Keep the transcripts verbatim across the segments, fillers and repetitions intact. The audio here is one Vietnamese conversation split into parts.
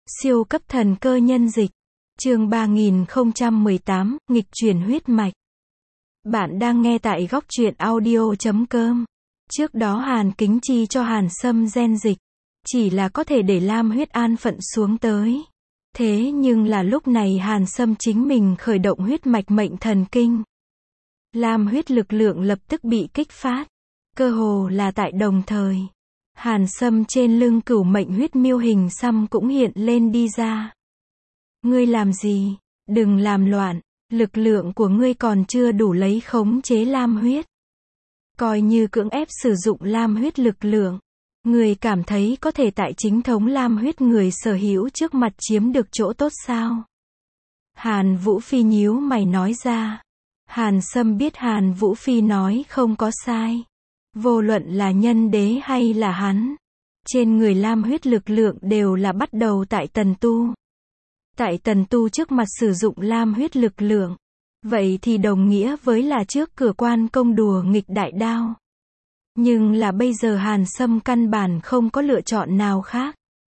Siêu cấp thần cơ nhân dịch. Chương ba nghìn không trăm mười tám, nghịch chuyển huyết mạch. Bạn đang nghe tại góc truyện audio chấm com. Trước đó Hàn Kính Chi cho Hàn Sâm gen dịch, chỉ là có thể để Lam huyết an phận xuống tới. Thế nhưng là lúc này Hàn Sâm chính mình khởi động huyết mạch mệnh thần kinh. Lam huyết lực lượng lập tức bị kích phát. Cơ hồ là tại đồng thời. Hàn Sâm trên lưng cửu mệnh huyết miêu hình xăm cũng hiện lên đi ra. Ngươi làm gì? Đừng làm loạn, lực lượng của ngươi còn chưa đủ lấy khống chế lam huyết. Coi như cưỡng ép sử dụng lam huyết lực lượng. Ngươi cảm thấy có thể tại chính thống lam huyết người sở hữu trước mặt chiếm được chỗ tốt sao? Hàn Vũ Phi nhíu mày nói ra. Hàn Sâm biết Hàn Vũ Phi nói không có sai. Vô luận là nhân đế hay là hắn, trên người lam huyết lực lượng đều là bắt đầu tại tần tu. Tại tần tu trước mặt sử dụng lam huyết lực lượng, vậy thì đồng nghĩa với là trước cửa quan công đùa nghịch đại đao. Nhưng là bây giờ Hàn Sâm căn bản không có lựa chọn nào khác.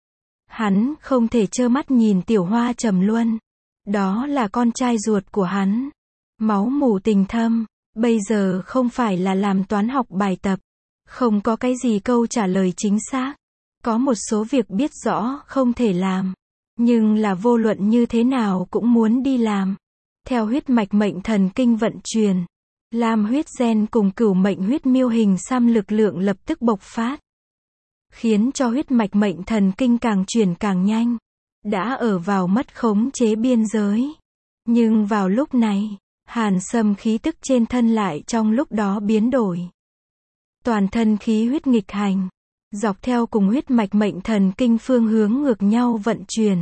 Hắn không thể trơ mắt nhìn Tiểu Hoa trầm luân. Đó là con trai ruột của hắn. Máu mủ tình thâm. Bây giờ không phải là làm toán học bài tập. Không có cái gì câu trả lời chính xác. Có một số việc biết rõ không thể làm. Nhưng là vô luận như thế nào cũng muốn đi làm. Theo huyết mạch mệnh thần kinh vận chuyển, lam huyết gen cùng cửu mệnh huyết miêu hình xăm lực lượng lập tức bộc phát. Khiến cho huyết mạch mệnh thần kinh càng chuyển càng nhanh. Đã ở vào mất khống chế biên giới. Nhưng vào lúc này, Hàn Sâm khí tức trên thân lại trong lúc đó biến đổi. Toàn thân khí huyết nghịch hành, dọc theo cùng huyết mạch mệnh thần kinh phương hướng ngược nhau vận chuyển.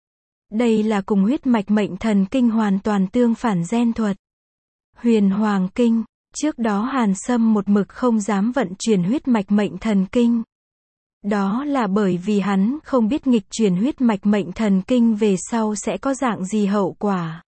Đây là cùng huyết mạch mệnh thần kinh hoàn toàn tương phản gen thuật. Huyền Hoàng Kinh, trước đó Hàn Sâm một mực không dám vận chuyển huyết mạch mệnh thần kinh. Đó là bởi vì hắn không biết nghịch chuyển huyết mạch mệnh thần kinh về sau sẽ có dạng gì hậu quả.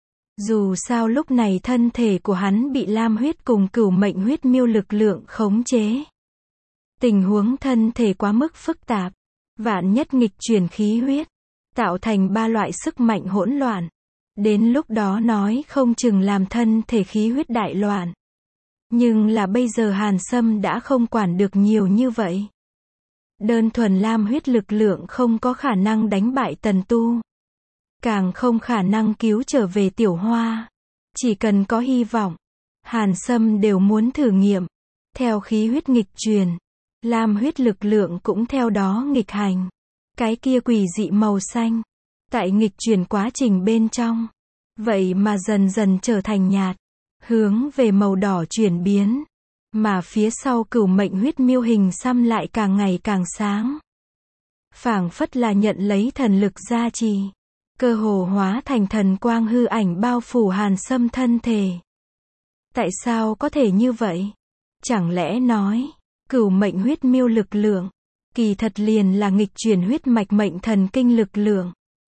Dù sao lúc này thân thể của hắn bị lam huyết cùng cửu mệnh huyết miêu lực lượng khống chế. Tình huống thân thể quá mức phức tạp. Vạn nhất nghịch chuyển khí huyết, tạo thành ba loại sức mạnh hỗn loạn. Đến lúc đó nói không chừng làm thân thể khí huyết đại loạn. Nhưng là bây giờ Hàn Sâm đã không quản được nhiều như vậy. Đơn thuần lam huyết lực lượng không có khả năng đánh bại tần tu. Càng không khả năng cứu trở về Tiểu Hoa. Chỉ cần có hy vọng, Hàn Sâm đều muốn thử nghiệm. Theo khí huyết nghịch truyền, lam huyết lực lượng cũng theo đó nghịch hành. Cái kia quỷ dị màu xanh, tại nghịch chuyển quá trình bên trong, vậy mà dần dần trở thành nhạt, hướng về màu đỏ chuyển biến. Mà phía sau cửu mệnh huyết miêu hình xăm lại càng ngày càng sáng. Phảng phất là nhận lấy thần lực gia trì. Cơ hồ hóa thành thần quang hư ảnh bao phủ Hàn Sâm thân thể. Tại sao có thể như vậy? Chẳng lẽ nói, cửu mệnh huyết miêu lực lượng, kỳ thật liền là nghịch chuyển huyết mạch mệnh thần kinh lực lượng.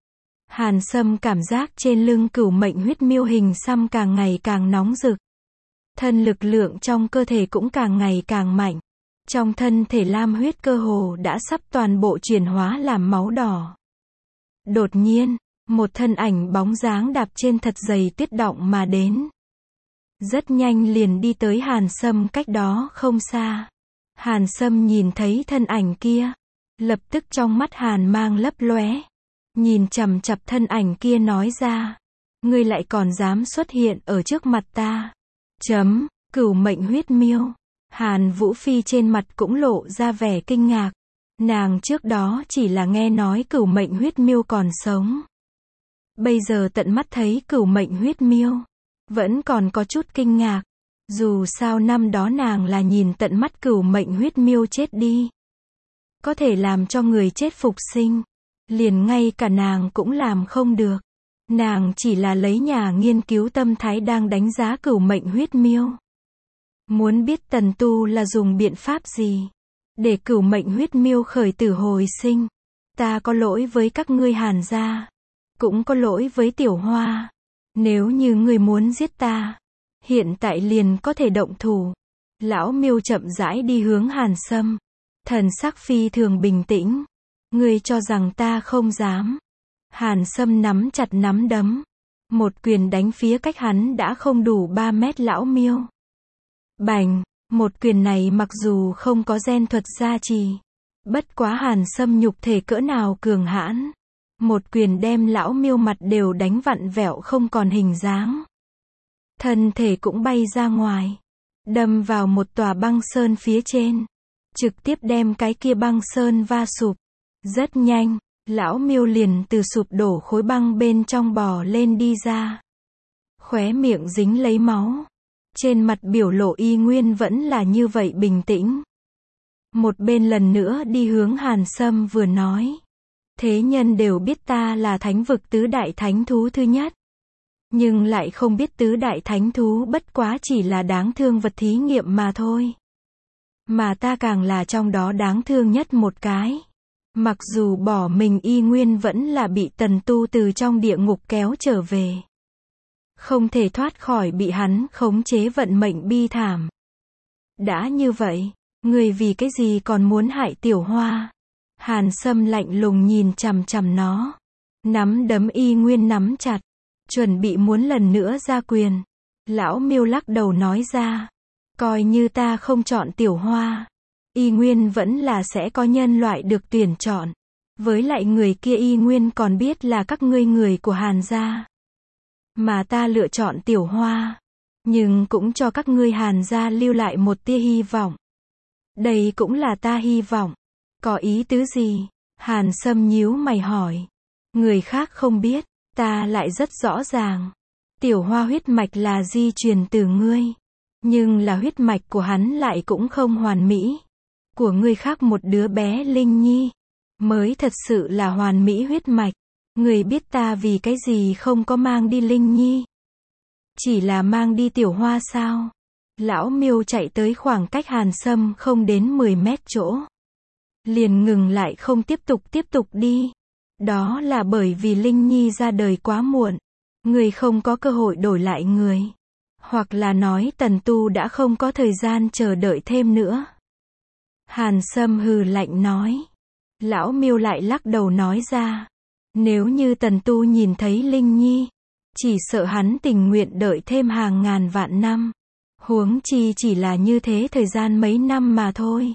Hàn Sâm cảm giác trên lưng cửu mệnh huyết miêu hình xăm càng ngày càng nóng rực. Thân lực lượng trong cơ thể cũng càng ngày càng mạnh. Trong thân thể lam huyết cơ hồ đã sắp toàn bộ chuyển hóa làm máu đỏ. Đột nhiên, một thân ảnh bóng dáng đạp trên thật dày tuyết đọng mà đến. Rất nhanh liền đi tới Hàn Sâm cách đó không xa. Hàn Sâm nhìn thấy thân ảnh kia, lập tức trong mắt Hàn mang lấp lóe, nhìn chằm chằm thân ảnh kia nói ra, ngươi lại còn dám xuất hiện ở trước mặt ta. Chấm, cửu mệnh huyết miêu. Hàn Vũ Phi trên mặt cũng lộ ra vẻ kinh ngạc. Nàng trước đó chỉ là nghe nói cửu mệnh huyết miêu còn sống. Bây giờ tận mắt thấy cửu mệnh huyết miêu, vẫn còn có chút kinh ngạc. Dù sao năm đó nàng là nhìn tận mắt cửu mệnh huyết miêu chết đi. Có thể làm cho người chết phục sinh. Liền ngay cả nàng cũng làm không được. Nàng chỉ là lấy nhà nghiên cứu tâm thái đang đánh giá cửu mệnh huyết miêu. Muốn biết tần tu là dùng biện pháp gì để cửu mệnh huyết miêu khởi tử hồi sinh. Ta có lỗi với các ngươi Hàn gia. Cũng có lỗi với Tiểu Hoa. Nếu như ngươi muốn giết ta, hiện tại liền có thể động thủ. Lão miêu chậm rãi đi hướng Hàn Sâm. Thần sắc phi thường bình tĩnh. Ngươi cho rằng ta không dám. Hàn Sâm nắm chặt nắm đấm. Một quyền đánh phía cách hắn đã không đủ ba mét lão miêu. Bành, một quyền này mặc dù không có gen thuật gia trì. Bất quá Hàn Sâm nhục thể cỡ nào cường hãn. Một quyền đem lão miêu mặt đều đánh vặn vẹo không còn hình dáng. Thân thể cũng bay ra ngoài. Đâm vào một tòa băng sơn phía trên. Trực tiếp đem cái kia băng sơn va sụp. Rất nhanh, lão miêu liền từ sụp đổ khối băng bên trong bò lên đi ra. Khóe miệng dính lấy máu. Trên mặt biểu lộ y nguyên vẫn là như vậy bình tĩnh. Một bên lần nữa đi hướng Hàn Sâm vừa nói. Thế nhân đều biết ta là thánh vực tứ đại thánh thú thứ nhất. Nhưng lại không biết tứ đại thánh thú bất quá chỉ là đáng thương vật thí nghiệm mà thôi. Mà ta càng là trong đó đáng thương nhất một cái. Mặc dù bỏ mình y nguyên vẫn là bị Tần Tu từ trong địa ngục kéo trở về. Không thể thoát khỏi bị hắn khống chế vận mệnh bi thảm. Đã như vậy, người vì cái gì còn muốn hại Tiểu Hoa? Hàn Sâm lạnh lùng nhìn chằm chằm nó. Nắm đấm y nguyên nắm chặt. Chuẩn bị muốn lần nữa ra quyền. Lão miêu lắc đầu nói ra. Coi như ta không chọn Tiểu Hoa. Y nguyên vẫn là sẽ có nhân loại được tuyển chọn. Với lại người kia y nguyên còn biết là các ngươi người của Hàn gia. Mà ta lựa chọn Tiểu Hoa. Nhưng cũng cho các ngươi Hàn gia lưu lại một tia hy vọng. Đây cũng là ta hy vọng. Có ý tứ gì? Hàn Sâm nhíu mày hỏi. Người khác không biết, ta lại rất rõ ràng. Tiểu Hoa huyết mạch là di truyền từ ngươi. Nhưng là huyết mạch của hắn lại cũng không hoàn mỹ. Của ngươi khác một đứa bé Linh Nhi. Mới thật sự là hoàn mỹ huyết mạch. Người biết ta vì cái gì không có mang đi Linh Nhi. Chỉ là mang đi Tiểu Hoa sao? Lão miêu chạy tới khoảng cách Hàn Sâm không đến mười mét chỗ. Liền ngừng lại không tiếp tục tiếp tục đi. Đó là bởi vì Linh Nhi ra đời quá muộn. Người không có cơ hội đổi lại người. Hoặc là nói Tần Tu đã không có thời gian chờ đợi thêm nữa. Hàn Sâm hừ lạnh nói. Lão miêu lại lắc đầu nói ra. Nếu như Tần Tu nhìn thấy Linh Nhi, chỉ sợ hắn tình nguyện đợi thêm hàng ngàn vạn năm. Huống chi chỉ là như thế thời gian mấy năm mà thôi.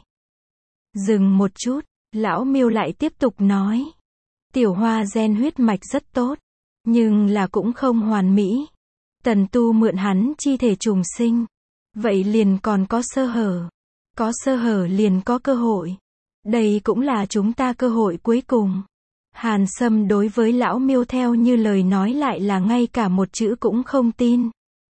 Dừng một chút, lão miêu lại tiếp tục nói. Tiểu Hoa gen huyết mạch rất tốt, nhưng là cũng không hoàn mỹ. Tần Tu mượn hắn chi thể trùng sinh. Vậy liền còn có sơ hở. Có sơ hở liền có cơ hội. Đây cũng là chúng ta cơ hội cuối cùng. Hàn Sâm đối với lão miêu theo như lời nói lại là ngay cả một chữ cũng không tin.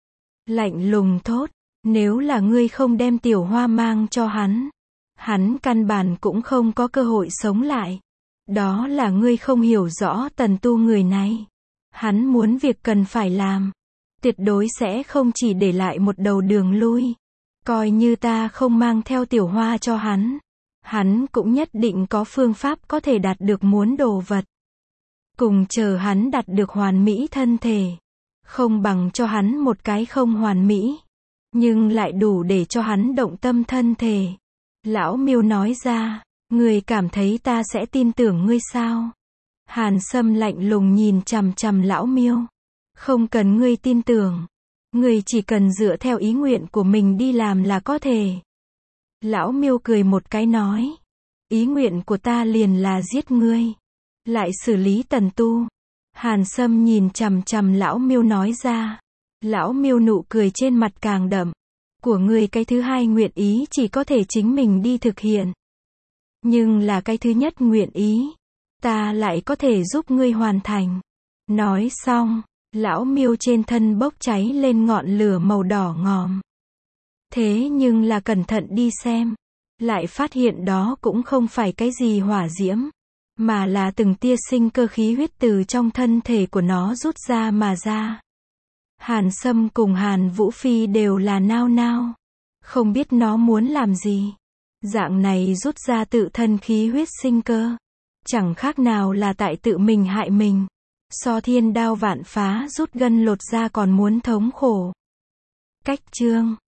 Lạnh lùng thốt, nếu là ngươi không đem Tiểu Hoa mang cho hắn, hắn căn bản cũng không có cơ hội sống lại. Đó là ngươi không hiểu rõ Tần Tu người này. Hắn muốn việc cần phải làm. Tuyệt đối sẽ không chỉ để lại một đầu đường lui. Coi như ta không mang theo Tiểu Hoa cho hắn. Hắn cũng nhất định có phương pháp có thể đạt được muốn đồ vật. Cùng chờ hắn đạt được hoàn mỹ thân thể. Không bằng cho hắn một cái không hoàn mỹ. Nhưng lại đủ để cho hắn động tâm thân thể. Lão miêu nói ra. Người cảm thấy ta sẽ tin tưởng ngươi sao? Hàn Sâm lạnh lùng nhìn chằm chằm lão miêu. Không cần ngươi tin tưởng. Ngươi chỉ cần dựa theo ý nguyện của mình đi làm là có thể. Lão miêu cười một cái nói. Ý nguyện của ta liền là giết ngươi. Lại xử lý Tần Tu. Hàn Sâm nhìn chằm chằm lão miêu nói ra. Lão miêu nụ cười trên mặt càng đậm. Của ngươi cái thứ hai nguyện ý chỉ có thể chính mình đi thực hiện. Nhưng là cái thứ nhất nguyện ý. Ta lại có thể giúp ngươi hoàn thành. Nói xong. Lão miêu trên thân bốc cháy lên ngọn lửa màu đỏ ngòm. Thế nhưng là cẩn thận đi xem. Lại phát hiện đó cũng không phải cái gì hỏa diễm. Mà là từng tia sinh cơ khí huyết từ trong thân thể của nó rút ra mà ra. Hàn Sâm cùng Hàn Vũ Phi đều là nao nao. Không biết nó muốn làm gì. Dạng này rút ra tự thân khí huyết sinh cơ. Chẳng khác nào là tại tự mình hại mình. So thiên đao vạn phá rút gân lột da còn muốn thống khổ. Cách chương